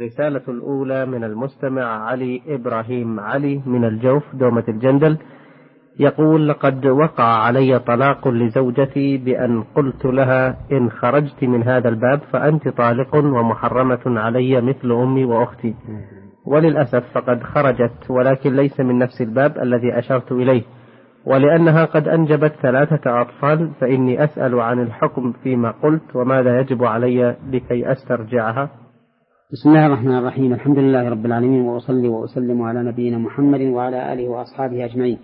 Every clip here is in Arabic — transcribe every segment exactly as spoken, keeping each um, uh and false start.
الرسالة الأولى من المستمع علي إبراهيم علي من الجوف دومة الجندل، يقول: لقد وقع علي طلاق لزوجتي بأن قلت لها إن خرجت من هذا الباب فأنت طالق ومحرمة علي مثل أمي وأختي، وللأسف فقد خرجت، ولكن ليس من نفس الباب الذي أشرت إليه، ولأنها قد أنجبت ثلاثة أطفال، فإني أسأل عن الحكم فيما قلت وماذا يجب علي لكي أسترجعها. بسم الله الرحمن الرحيم. الحمد لله رب العالمين، وأصلي وأسلم على نبينا محمد وعلى آله وأصحابه أجمعين.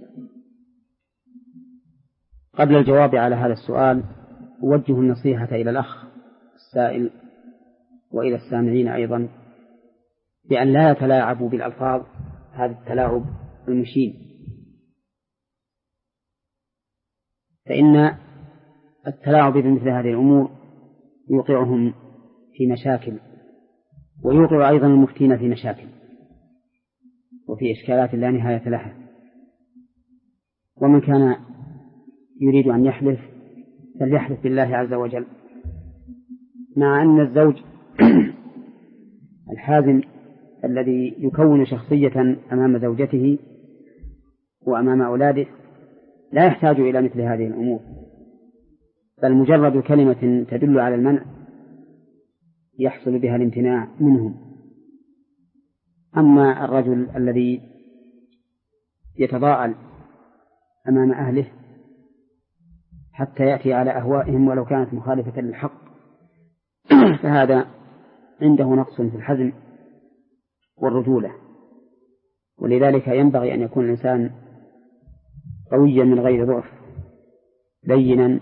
قبل الجواب على هذا السؤال أوجه النصيحة إلى الأخ السائل وإلى السامعين أيضا بأن لا يتلاعبوا بالألفاظ هذا التلاعب المشين، فإن التلاعب بمثل هذه الأمور يوقعهم في مشاكل، ويوقع أيضا المفتين في مشاكل وفي إشكالات لا نهاية لها. ومن كان يريد أن يحلف فليحلف بالله عز وجل، مع أن الزوج الحازم الذي يكون شخصية أمام زوجته وأمام أولاده لا يحتاج إلى مثل هذه الأمور، بل مجرد كلمة تدل على المنع يحصل بها الامتناع منهم. أما الرجل الذي يتضاءل أمام أهله حتى يأتي على أهوائهم ولو كانت مخالفة للحق فهذا عنده نقص في الحزم والرجولة، ولذلك ينبغي أن يكون الإنسان قويا من غير ضعف، لينا،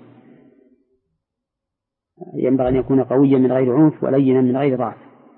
ينبغي أن يكون قويا من غير عنف ولينا من غير ضعف،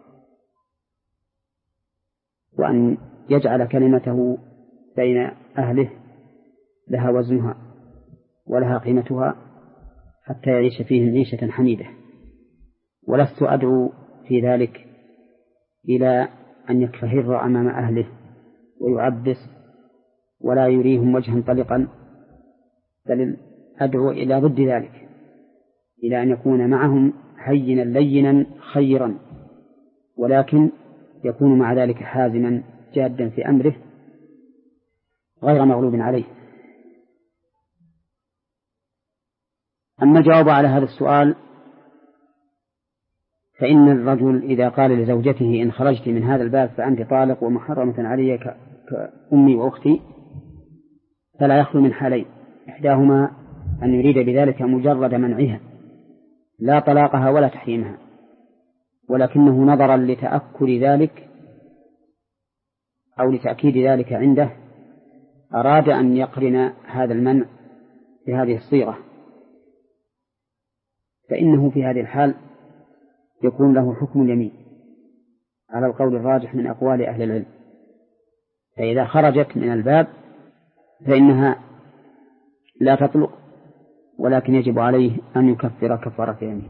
وأن يجعل كلمته بين أهله لها وزنها ولها قيمتها حتى يعيش فيهم عيشة حميدة. ولست أدعو في ذلك إلى أن يكفهر أمام أهله ويعبس ولا يريهم وجها طلقا، بل أدعو إلى ضد ذلك، إلى أن يكون معهم هينا لينا خيرا، ولكن يكون مع ذلك حازما جادا في أمره غير مغلوب عليه. أما الجواب على هذا السؤال فإن الرجل إذا قال لزوجته إن خرجت من هذا الباب فأنت طالق ومحرمة علي كأمي وأختي، فلا يخلو من حالين: إحداهما أن يريد بذلك مجرد منعها لا طلاقها ولا تحريمها، ولكنه نظرا لتأكد ذلك أو لتأكيد ذلك عنده أراد أن يقرن هذا المنع بهذه الصيغة، فإنه في هذه الحال يكون له حكم اليمين على القول الراجح من أقوال أهل العلم. فإذا خرجت من الباب فإنها لا تطلق، ولكن يجب عليه أن يكفر كفارة يمين.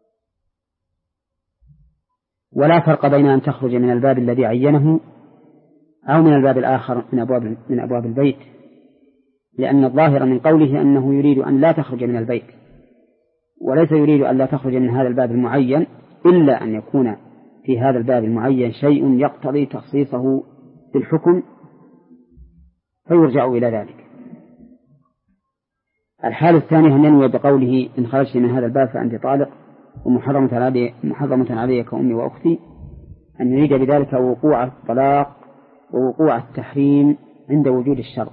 ولا فرق بين أن تخرج من الباب الذي عينه أو من الباب الآخر من أبواب, من أبواب البيت، لأن الظاهر من قوله أنه يريد أن لا تخرج من البيت، وليس يريد أن لا تخرج من هذا الباب المعين إلا أن يكون في هذا الباب المعين شيء يقتضي تخصيصه بالحكم فيرجع إلى ذلك. الحال الثاني أن ينوي بقوله إن خرجت من هذا الباب فأنت طالق ومحرمة علي محرمة علي كأمي وأختي، أن يريد بذلك وقوع الطلاق ووقوع التحريم عند وجود الشرط،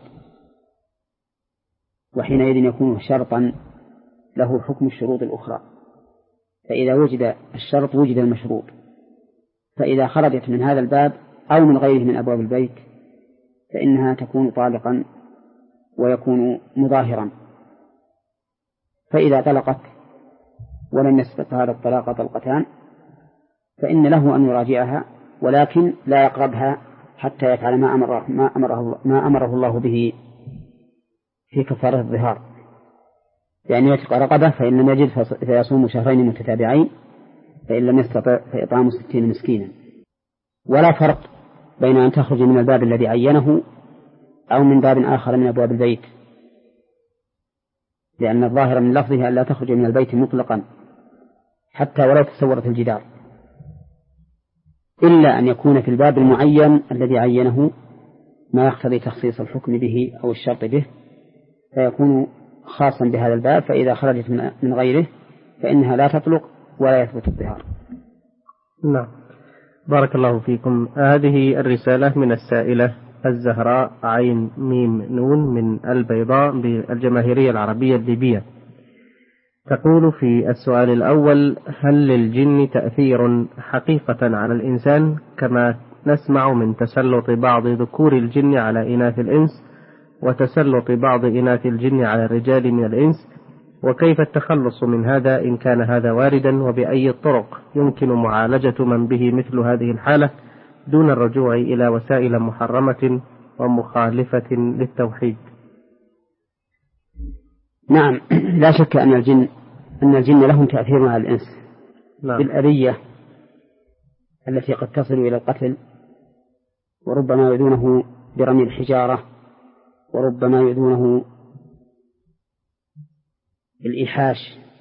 وحينئذ يكون شرطا له حكم الشروط الأخرى، فإذا وجد الشرط وجد المشروط. فإذا خرجت من هذا الباب أو من غيره من أبواب البيت فإنها تكون طالقا ويكون مظاهرا. فإذا طلقت ولم يسبق هذا الطلاق طلقتان فإن له أن يراجعها، ولكن لا يقربها حتى يفعل ما أمره, ما أمره, ما أمره الله به في كفارة الظهار، يعني يتق رقبة فإن لم يجد فيصوم شهرين متتابعين، فإن لم يستطع فإطعام ستين مسكينا. ولا فرق بين أن تخرج من الباب الذي عينه أو من باب آخر من أبواب البيت، لأن الظاهر من لفظها أن لا تخرج من البيت مطلقا حتى ولو تصورت الجدار. إلا أن يكون في الباب المعين الذي عينه ما يقتضي تخصيص الحكم به أو الشرط به، فيكون خاصا بهذا الباب، فإذا خرجت من غيره فإنها لا تطلق ولا يثبت الظهار. نعم. بارك الله فيكم. هذه الرسالة من السائلة الزهراء عين ميم نون من البيضاء بالجماهيرية العربية الليبية، تقول في السؤال الأول: هل للجن تأثير حقيقة على الإنسان كما نسمع من تسلط بعض ذكور الجن على إناث الإنس وتسلط بعض إناث الجن على الرجال من الإنس؟ وكيف التخلص من هذا إن كان هذا واردا؟ وبأي الطرق يمكن معالجة من به مثل هذه الحالة دون الرجوع إلى وسائل محرمة ومخالفة للتوحيد؟ نعم، لا شك أن الجن أن الجن لهم تأثير على الإنس. نعم. بالأذية التي قد تصل إلى القتل، وربما يؤذونه برمي الحجارة، وربما يؤذونه بالإيحاش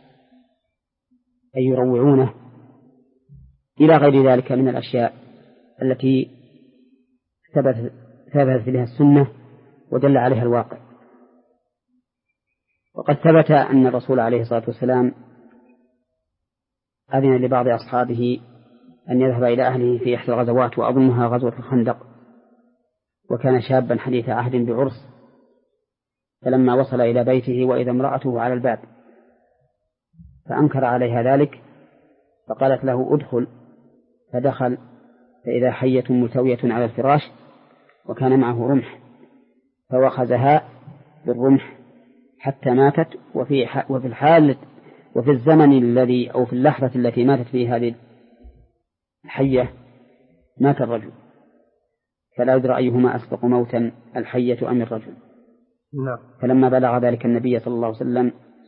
أي يروعونه، إلى غير ذلك من الأشياء التي ثبت ثبت بها السنة ودل عليها الواقع. وقد ثبت أن الرسول عليه الصلاة والسلام أذن لبعض أصحابه أن يذهب إلى أهله في إحدى الغزوات، وأظنها غزوة الخندق، وكان شابا حديث عهد بعرس، فلما وصل إلى بيته وإذا امرأته على الباب فأنكر عليها ذلك، فقالت له: ادخل. فدخل فإذا حية ملتوية على الفراش، وكان معه رمح، فوخزها بالرمح حتى ماتت. وفي وفي الحال وفي الزمن الذي أو في اللحظة التي ماتت فيه هذه الحية مات الرجل، فلا يدرى أيهما أسبق موتا، الحية أم الرجل. نعم. فلما بلغ ذلك النبي صلى الله عليه وسلم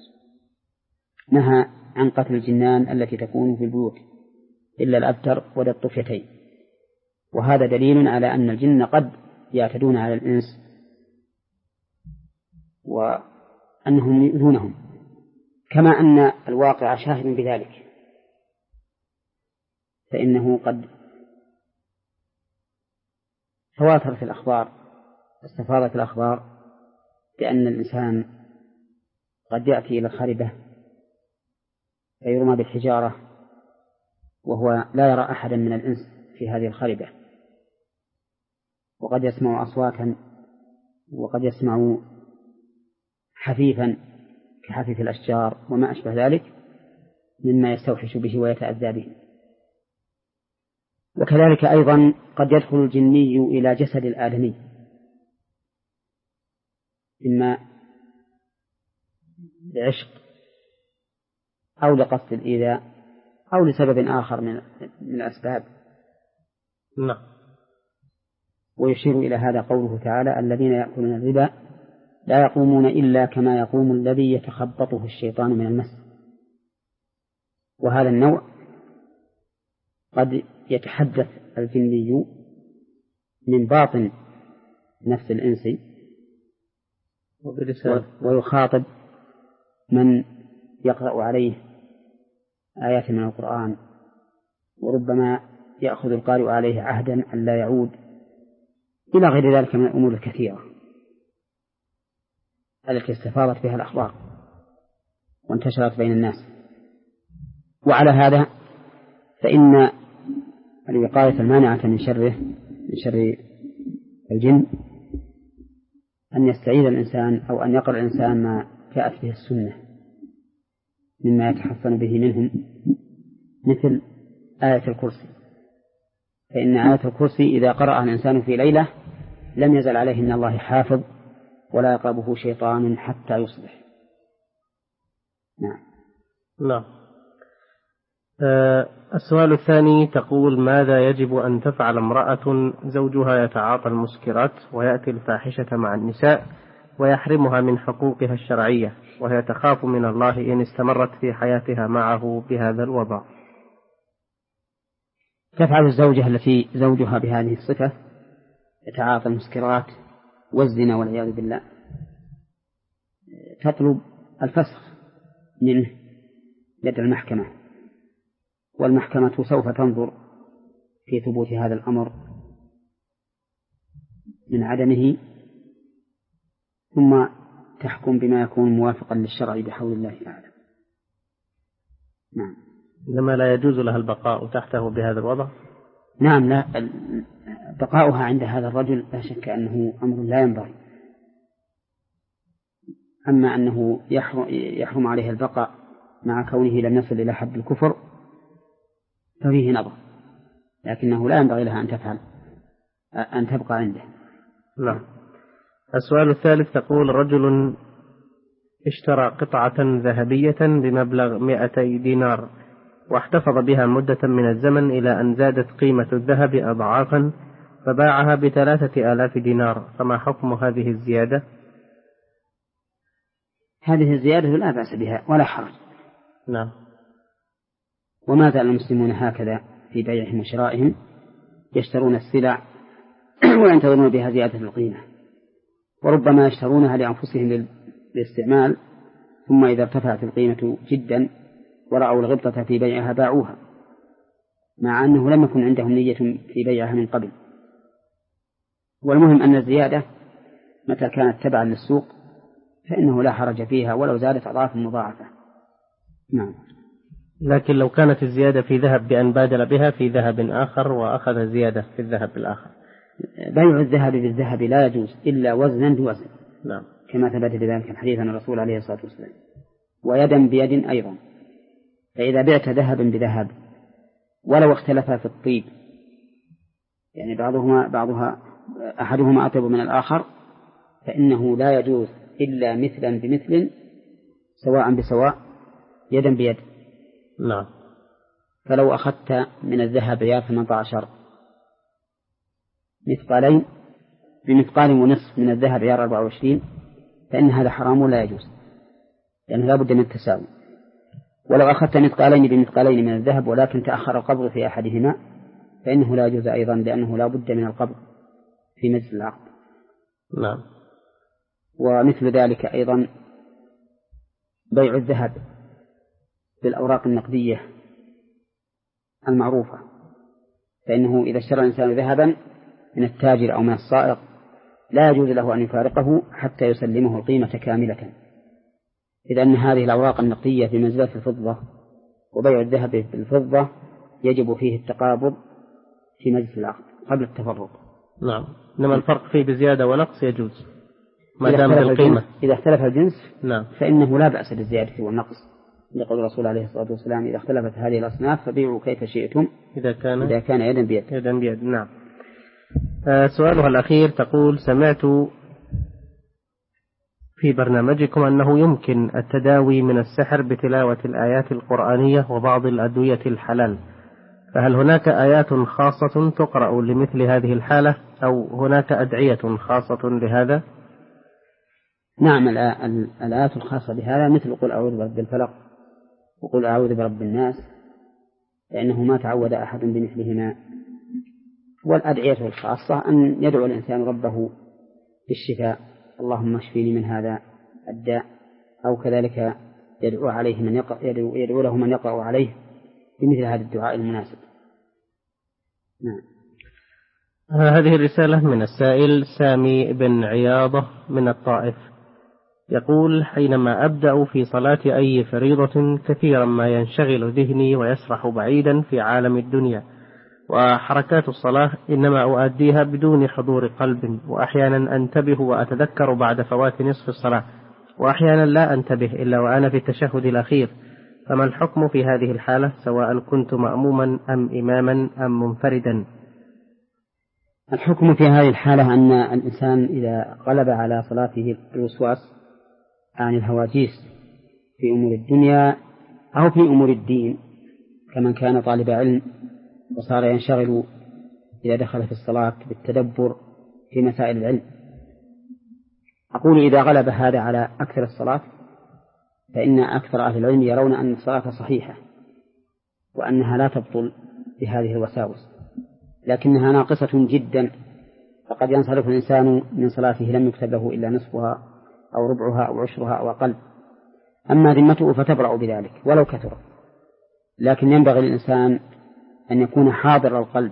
نهى عن قتل الجنان التي تكون في البيوت إلا الأبتر ولا الطفيتين. وهذا دليل على أن الجن قد يعتدون على الإنس وأنهم يؤذونهم، كما أن الواقع شاهد بذلك، فإنه قد تواترت الأخبار استفاضت الأخبار بأن الإنسان قد يأتي إلى الخربة فيرمى بالحجارة وهو لا يرى أحدا من الإنس في هذه الخربة، وقد يسمع أصواتا، وقد يسمع حفيفا كحفيف الأشجار وما أشبه ذلك مما يستوحش به ويتأذى به. وكذلك أيضا قد يدخل الجني إلى جسد الآدمي، إما لعشق أو لقصد الإيذاء أو لسبب آخر من الأسباب. نعم. ويشير إلى هذا قوله تعالى: الذين يأكلون الربا لا يقومون إلا كما يقوم الذي يتخبطه الشيطان من المس. وهذا النوع قد يتحدث الجني من باطن نفس الإنس ويخاطب من يقرأ عليه آيات من القرآن، وربما يأخذ القارئ عليه عهدا أن لا يعود، إلى غير ذلك من الأمور الكثيرة التي استفاضت بها الأخبار وانتشرت بين الناس. وعلى هذا فإن الوقاية المانعة من شره من شر الجن أن يستعيذ الإنسان أو أن يقرأ الإنسان ما جاءت به السنة مما يتحصن به منهم، مثل آية الكرسي، فإن آية الكرسي إذا قرأها الإنسان في ليلة لم يزل عليه من الله حافظ ولا يقربه شيطان حتى يصبح. نعم. نعم. أه السؤال الثاني تقول: ماذا يجب أن تفعل امرأة زوجها يتعاطى المسكرات ويأتي الفاحشة مع النساء ويحرمها من حقوقها الشرعية، وهي تخاف من الله إن استمرت في حياتها معه بهذا الوضع؟ تفعل الزوجة التي زوجها بهذه الصفة يتعاطى المسكرات والزنا والعياذ بالله تطلب الفسخ منه لدى المحكمة، والمحكمة سوف تنظر في ثبوت هذا الأمر من عدمه، ثم تحكم بما يكون موافقا للشرع بحول الله تعالى. نعم. لما لا يجوز لها البقاء تحته بهذا الوضع؟ نعم، لا، بقاؤها عند هذا الرجل لا شك أنه أمر لا ينبغي. أما أنه يحرم عليها البقاء مع كونه لم يصل إلى حد الكفر ففيه نظر، لكنه لا ينبغي لها أن تفعل أن تبقى عنده. نعم. السؤال الثالث تقول: رجل اشترى قطعة ذهبية بمبلغ مئتي دينار واحتفظ بها مدة من الزمن إلى أن زادت قيمة الذهب أضعافا فباعها بثلاثة آلاف دينار، فما حكم هذه الزيادة؟ هذه الزيادة لا بأس بها ولا حرج. نعم. وما زال المسلمون هكذا في بيعهم وشرائهم، يشترون السلع وينتظرون بها زيادة القيمة، وربما يشترونها لأنفسهم للاستعمال، ثم إذا ارتفعت القيمة جدا ورأوا الغبطة في بيعها باعوها، مع أنه لم يكن عندهم نية في بيعها من قبل. والمهم أن الزيادة متى كانت تبعا للسوق فإنه لا حرج فيها ولو زادت أضعاف مضاعفة. نعم. لكن لو كانت الزيادة في ذهب بأن بادل بها في ذهب آخر وأخذ زيادة في الذهب الآخر؟ بيع الذهب بالذهب لا يجوز إلا وزنا بوزن. نعم. كما ثبت بذلك الحديث عن الرسول عليه الصلاة والسلام. ويدا بيد أيضا، فإذا بعت ذهبا بذهب ولو اختلفا في الطيب، يعني بعضهما بعضها أحدهما أطيب من الآخر، فإنه لا يجوز إلا مثلا بمثل سواء بسواء يدا بيد. نعم. فلو أخذت من الذهب عيار ثمانية عشر مثقالين بمثقال ونصف من الذهب عيار أربعة وعشرين فإن هذا حرام ولا يجوز، لأنه يعني لا بد من التساوي. ولو أخذت مثقالين بمثقالين من الذهب ولكن تأخر القبض في أحدهما فإنه لا يجوز أيضا، لأنه لا بد من القبض في مجلس العقد. نعم. ومثل ذلك أيضا بيع الذهب بالأوراق النقدية المعروفة، فإنه إذا اشترى الإنسان ذهبا من التاجر أو من الصائغ لا يجوز له أن يفارقه حتى يسلمه القيمة كاملة، إذ أن هذه الأوراق النقدية في منزلة الفضة، وبيع الذهب بالفضة يجب فيه التقابض في مجلس العقد قبل التفرق. نعم. إنما الفرق فيه بزيادة ونقص يجوز ما دام بالقيمة. إذا اختلف الجنس نعم. فإنه لا بأس بالزيادة والنقص، لقول الرسول عليه الصلاة والسلام: إذا اختلفت هذه الأصناف فبيعوا كيف شئتم إذا كان إذا كان يدا بيد. يدا بيد. نعم. آه سؤالها الأخير تقول: سمعت في برنامجكم أنه يمكن التداوي من السحر بتلاوة الآيات القرآنية وبعض الأدوية الحلال، فهل هناك آيات خاصة تقرأ لمثل هذه الحالة أو هناك أدعية خاصة لهذا؟ نعم، الآيات الخاصة بهذا مثل قل أعوذ برب الفلق وقل أعوذ برب الناس، لأنه ما تعود أحد بمثلهما. والأدعية الخاصة أن يدعو الإنسان ربه بالشفاء: اللهم اشفيني من هذا الداء، أو كذلك يدعو عليه من يقرأ يدعو, يدعو له من يقرأ عليه بمثل هذا الدعاء المناسب. نعم. هذه الرسالة من السائل سامي بن عياضة من الطائف، يقول: حينما أبدأ في صلاة أي فريضة كثيرا ما ينشغل ذهني ويسرح بعيدا في عالم الدنيا، وحركات الصلاة إنما أؤديها بدون حضور قلب، وأحيانا أنتبه وأتذكر بعد فوات نصف الصلاة، وأحيانا لا أنتبه إلا وأنا في التشهد الأخير، فما الحكم في هذه الحالة سواء كنت مأموما أم إماما أم منفردا؟ الحكم في هذه الحالة أن الإنسان إذا غلب على صلاته الوسواس عن الهواجيس في أمور الدنيا أو في أمور الدين، كمن كان طالب علم وصار ينشغل إذا دخل في الصلاة بالتدبر في مسائل العلم، أقول إذا غلب هذا على أكثر الصلاة فإن أكثر أهل العلم يرون أن الصلاة صحيحة وأنها لا تبطل بهذه الوساوس، لكنها ناقصة جدا، فقد ينصرف الإنسان من صلاته لم يكتب له إلا نصفها أو ربعها أو عشرها أو أقل، أما ذمته فتبرأ بذلك ولو كثر. لكن ينبغي للإنسان أن يكون حاضر القلب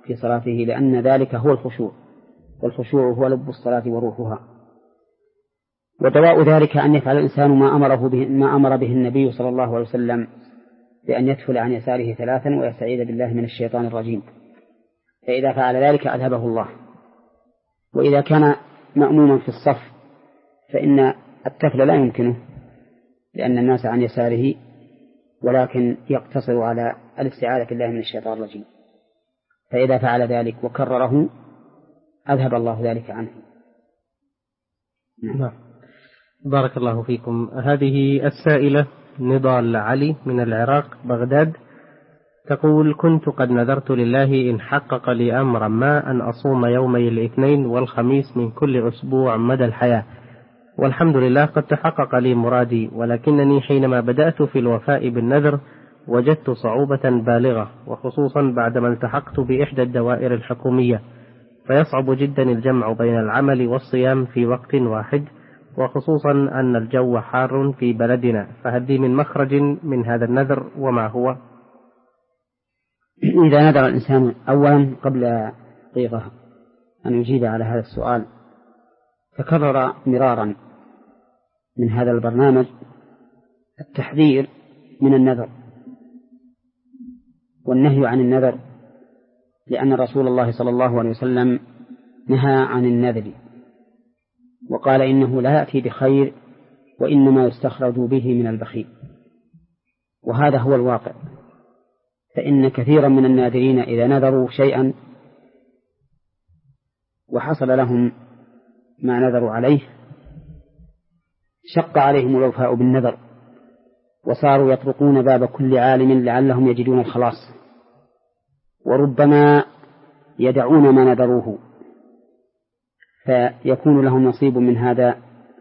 في صلاته، لأن ذلك هو الخشوع، والخشوع هو لب الصلاة وروحها. ودواء ذلك أن يفعل الإنسان ما أمره به ما أمر به النبي صلى الله عليه وسلم، بأن يدخل عن يساره ثلاثا ويستعيذ بالله من الشيطان الرجيم، فإذا فعل ذلك أذهبه الله. وإذا كان مأموما في الصف فإن التفل لا يمكنه لأن الناس عن يساره، ولكن يقتصر على الاستعاذة بالله من الشيطان الرجيم، فإذا فعل ذلك وكرره أذهب الله ذلك عنه. نعم. بارك الله فيكم. هذه السائلة نضال علي من العراق بغداد تقول: كنت قد نذرت لله إن حقق لي أمرا ما أن أصوم يومي الاثنين والخميس من كل أسبوع مدى الحياة، والحمد لله قد تحقق لي مرادي، ولكنني حينما بدأت في الوفاء بالنذر وجدت صعوبة بالغة، وخصوصا بعدما التحقت بإحدى الدوائر الحكومية، فيصعب جدا الجمع بين العمل والصيام في وقت واحد، وخصوصا أن الجو حار في بلدنا، فهل لي من مخرج من هذا النذر وما هو؟ إذا نذر الإنسان أولا قبل دقيقة أن يجيب على هذا السؤال، تكرر مرارا من هذا البرنامج التحذير من النذر والنهي عن النذر، لأن رسول الله صلى الله عليه وسلم نهى عن النذر وقال إنه لا يأتي بخير وإنما يستخرج به من البخيل، وهذا هو الواقع. فإن كثيرا من الناذرين إذا نذروا شيئا وحصل لهم ما نذروا عليه شق عليهم الوفاء بالنذر، وصاروا يطرقون باب كل عالم لعلهم يجدون الخلاص، وربما يدعون ما نذروه، فيكون لهم نصيب من هذا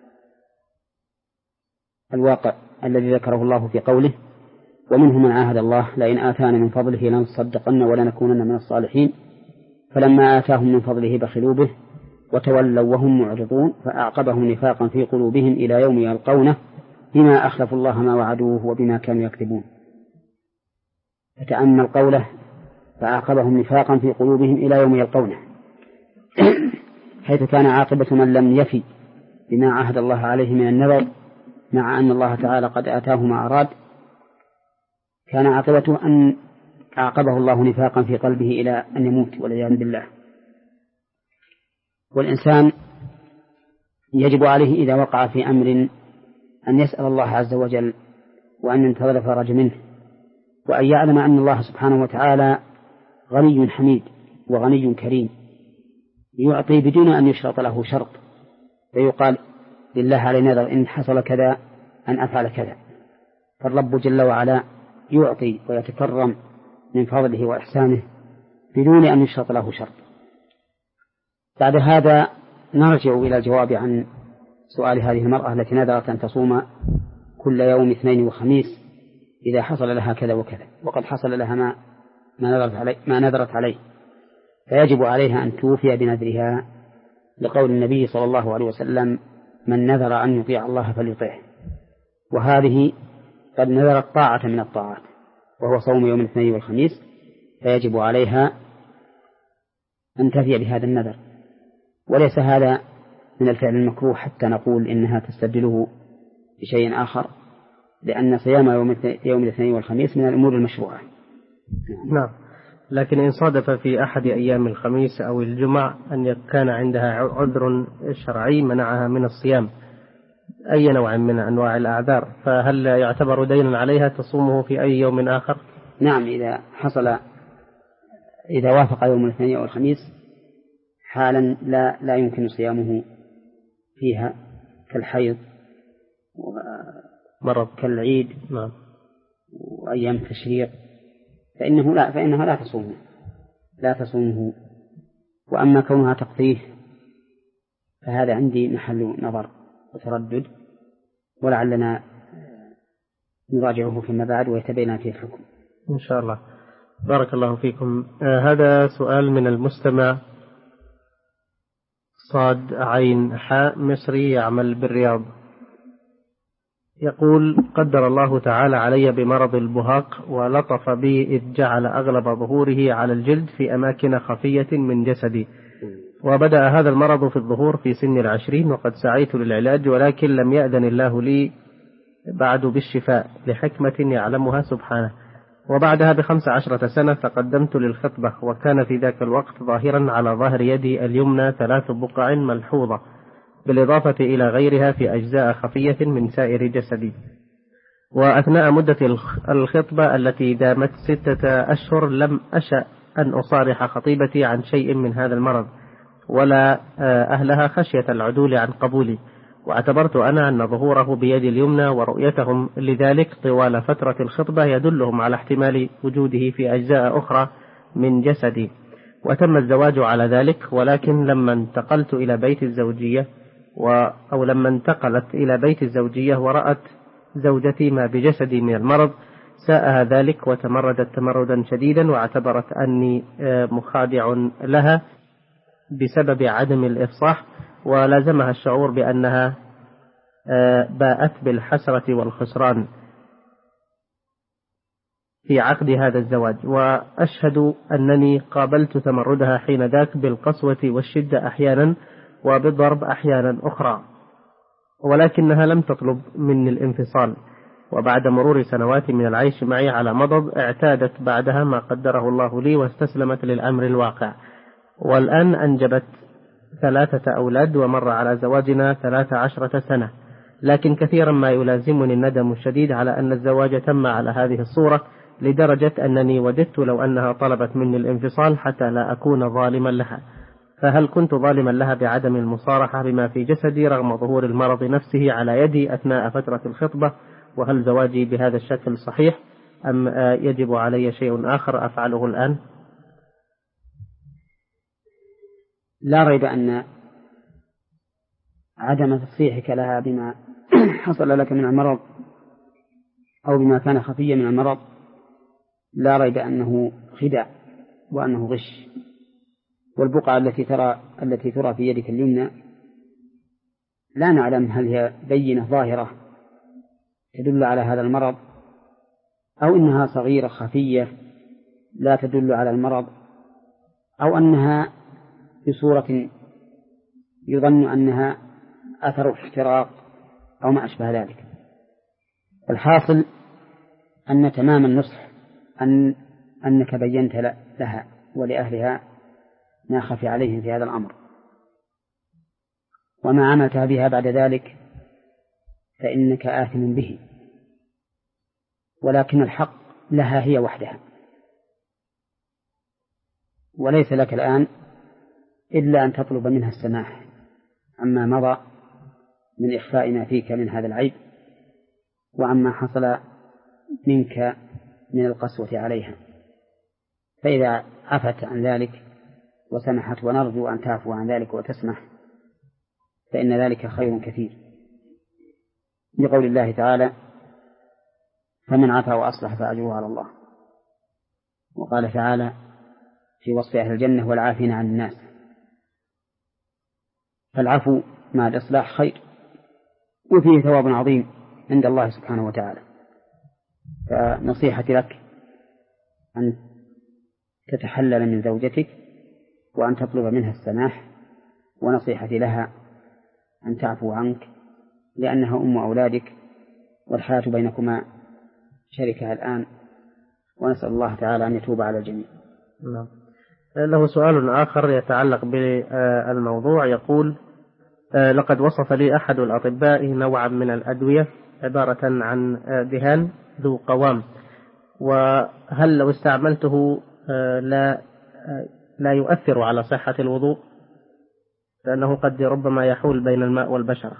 الواقع الذي ذكره الله في قوله: ومنهم من عاهد الله لئن آتانا من فضله لنصدقن ولنكونن من الصالحين، فلما آتاهم من فضله بخلوا به وتولوا وهم معرضون، فأعقبهم نفاقا في قلوبهم إلى يوم يلقونه بما أخلفوا الله ما وعدوه وبما كانوا يكذبون. فتأمل قوله: فأعقبهم نفاقا في قلوبهم إلى يوم يلقونه، حيث كان عاقبة من لم يفي بما عهد الله عليه من النذر، مع أن الله تعالى قد آتاه ما أراد، كان عاقبته أن أعقبه الله نفاقا في قلبه إلى أن يموت والعياذ بالله. والإنسان يجب عليه إذا وقع في أمر أن يسأل الله عز وجل وأن ينتظر الفرج منه، وأن يعلم أن الله سبحانه وتعالى غني حميد وغني كريم، يعطي بدون أن يشرط له شرط، فيقال لله علي نذر إن حصل كذا أن أفعل كذا، فالرب جل وعلا يعطي ويتكرم من فضله وإحسانه بدون أن يشرط له شرط. بعد هذا نرجع إلى الجواب عن سؤال هذه المرأة التي نذرت أن تصوم كل يوم اثنين وخميس إذا حصل لها كذا وكذا، وقد حصل لها ما ما نذرت عليه, ما نذرت عليه فيجب عليها أن توفي بنذرها، لقول النبي صلى الله عليه وسلم: من نذر أن يطيع الله فليطيعه. وهذه قد نذرت طاعة من الطاعات وهو صوم يوم الاثنين والخميس، فيجب عليها أن تفي بهذا النذر، وليس هذا من الفعل المكروه حتى نقول إنها تستبدله بشيء آخر، لأن صيام يوم الاثنين والخميس من الأمور المشروعة. نعم. لكن إن صادف في أحد أيام الخميس أو الجمعة أن كان عندها عذر شرعي منعها من الصيام، أي نوع من أنواع الأعذار، فهل يعتبر دينا عليها تصومه في أي يوم آخر؟ نعم، إذا حصل إذا وافق يوم الاثنين أو الخميس حالا لا لا يمكن صيامه فيها، كالحيض مرض كالعيد نعم. وأيام التشريق، فإنه لا فإنها لا تصومه لا تصومه وأما كونها تقضيه فهذا عندي محل نظر وتردد، ولعلنا نراجعه فيما بعد ويتبين فيه الحكم إن شاء الله. بارك الله فيكم. آه هذا سؤال من المستمع صاد عين حاء مصري يعمل بالرياض، يقول: قدر الله تعالى علي بمرض البهاق ولطف بي إذ جعل أغلب ظهوره على الجلد في أماكن خفية من جسدي، وبدأ هذا المرض في الظهور في سن العشرين، وقد سعيت للعلاج ولكن لم يأذن الله لي بعد بالشفاء لحكمة يعلمها سبحانه. وبعدها بخمس عشرة سنة تقدمت للخطبة، وكان في ذاك الوقت ظاهرا على ظهر يدي اليمنى ثلاث بقع ملحوظة بالإضافة إلى غيرها في أجزاء خفية من سائر جسدي. وأثناء مدة الخطبة التي دامت ستة أشهر لم أشأ أن أصارح خطيبتي عن شيء من هذا المرض ولا أهلها خشية العدول عن قبولي، واعتبرت أنا أن ظهوره بيدي اليمنى ورؤيتهم لذلك طوال فترة الخطبة يدلهم على احتمال وجوده في أجزاء أخرى من جسدي، وتم الزواج على ذلك. ولكن لما انتقلت إلى بيت الزوجية و أو لما انتقلت إلى بيت الزوجية ورأت زوجتي ما بجسدي من المرض ساءها ذلك وتمردت تمردا شديدا، واعتبرت أني مخادع لها بسبب عدم الإفصاح، ولازمها الشعور بأنها باءت بالحسرة والخسران في عقد هذا الزواج. وأشهد أنني قابلت تمردها حين ذاك بالقسوة والشدة أحيانا وبالضرب أحيانا أخرى، ولكنها لم تطلب مني الانفصال. وبعد مرور سنوات من العيش معي على مضض اعتادت بعدها ما قدره الله لي واستسلمت للأمر الواقع، والآن أنجبت ثلاثة أولاد ومر على زواجنا ثلاث عشرة سنة. لكن كثيرا ما يلازمني الندم الشديد على أن الزواج تم على هذه الصورة، لدرجة أنني وددت لو أنها طلبت مني الانفصال حتى لا أكون ظالما لها. فهل كنت ظالما لها بعدم المصارحة بما في جسدي رغم ظهور المرض نفسه على يدي أثناء فترة الخطبة؟ وهل زواجي بهذا الشكل صحيح أم يجب علي شيء آخر أفعله الآن؟ لا ريب أن عدم تصريحك لها بما حصل لك من المرض أو بما كان خفيا من المرض لا ريب أنه خداع وأنه غش. والبقعة التي ترى التي ترى في يدك اليمنى لا نعلم هل هي بينة ظاهرة تدل على هذا المرض أو إنها صغيرة خفية لا تدل على المرض أو أنها بصورة يظن أنها أثر احتراق أو ما أشبه ذلك. الحاصل أن تمام النصح أن أنك بينت لها ولأهلها ما خفي عليهم في هذا الأمر، وما عملتها بها بعد ذلك فإنك آثم به، ولكن الحق لها هي وحدها، وليس لك الآن إلا أن تطلب منها السماح عما مضى من إخفاء ما فيك من هذا العيب وعما حصل منك من القسوة عليها. فإذا عفت عن ذلك وسمحت، ونرجو أن تعفو عن ذلك وتسمح، فإن ذلك خير كثير، لقول الله تعالى: فمن عفا وأصلح فأجره على الله. وقال تعالى في وصف أهل الجنة: والعافين عن الناس. فالعفو مع الإصلاح خير وفيه ثواب عظيم عند الله سبحانه وتعالى. فنصيحتي لك أن تتحلل من زوجتك وأن تطلب منها السماح، ونصيحتي لها أن تعفو عنك لأنها أم أولادك والحياة بينكما شركة الآن، ونسأل الله تعالى أن يتوب على الجميع. نعم. له سؤال آخر يتعلق بالموضوع، يقول: لقد وصف لي أحد الأطباء نوعا من الأدوية عبارة عن دهان ذو قوام، وهل لو استعملته لا لا يؤثر على صحة الوضوء لأنه قد ربما يحول بين الماء والبشرة؟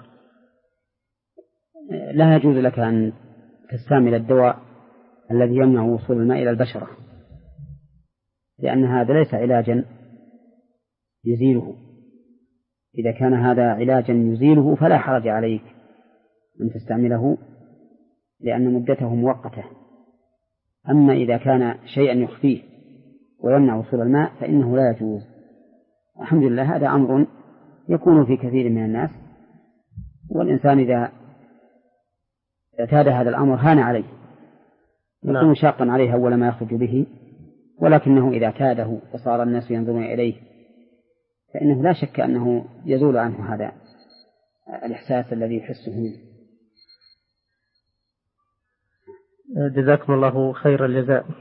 لا يجوز لك أن تستعمل الدواء الذي يمنع وصول الماء إلى البشرة، لأن هذا ليس علاجا يزيله. إذا كان هذا علاجا يزيله فلا حرج عليك أن تستعمله لأن مدته مؤقتة. أما إذا كان شيئا يخفيه ويمنع وصول الماء فإنه لا يجوز. الحمد لله هذا أمر يكون في كثير من الناس، والإنسان إذا اعتاد هذا الأمر هان عليه، يكون شاقا عليه أول ما يخرج به، ولكنه إذا اعتاده وصار الناس ينظرون إليه فإنه لا شك أنه يزول عنه هذا الإحساس الذي يحسه منه. جزاكم الله خير الجزاء.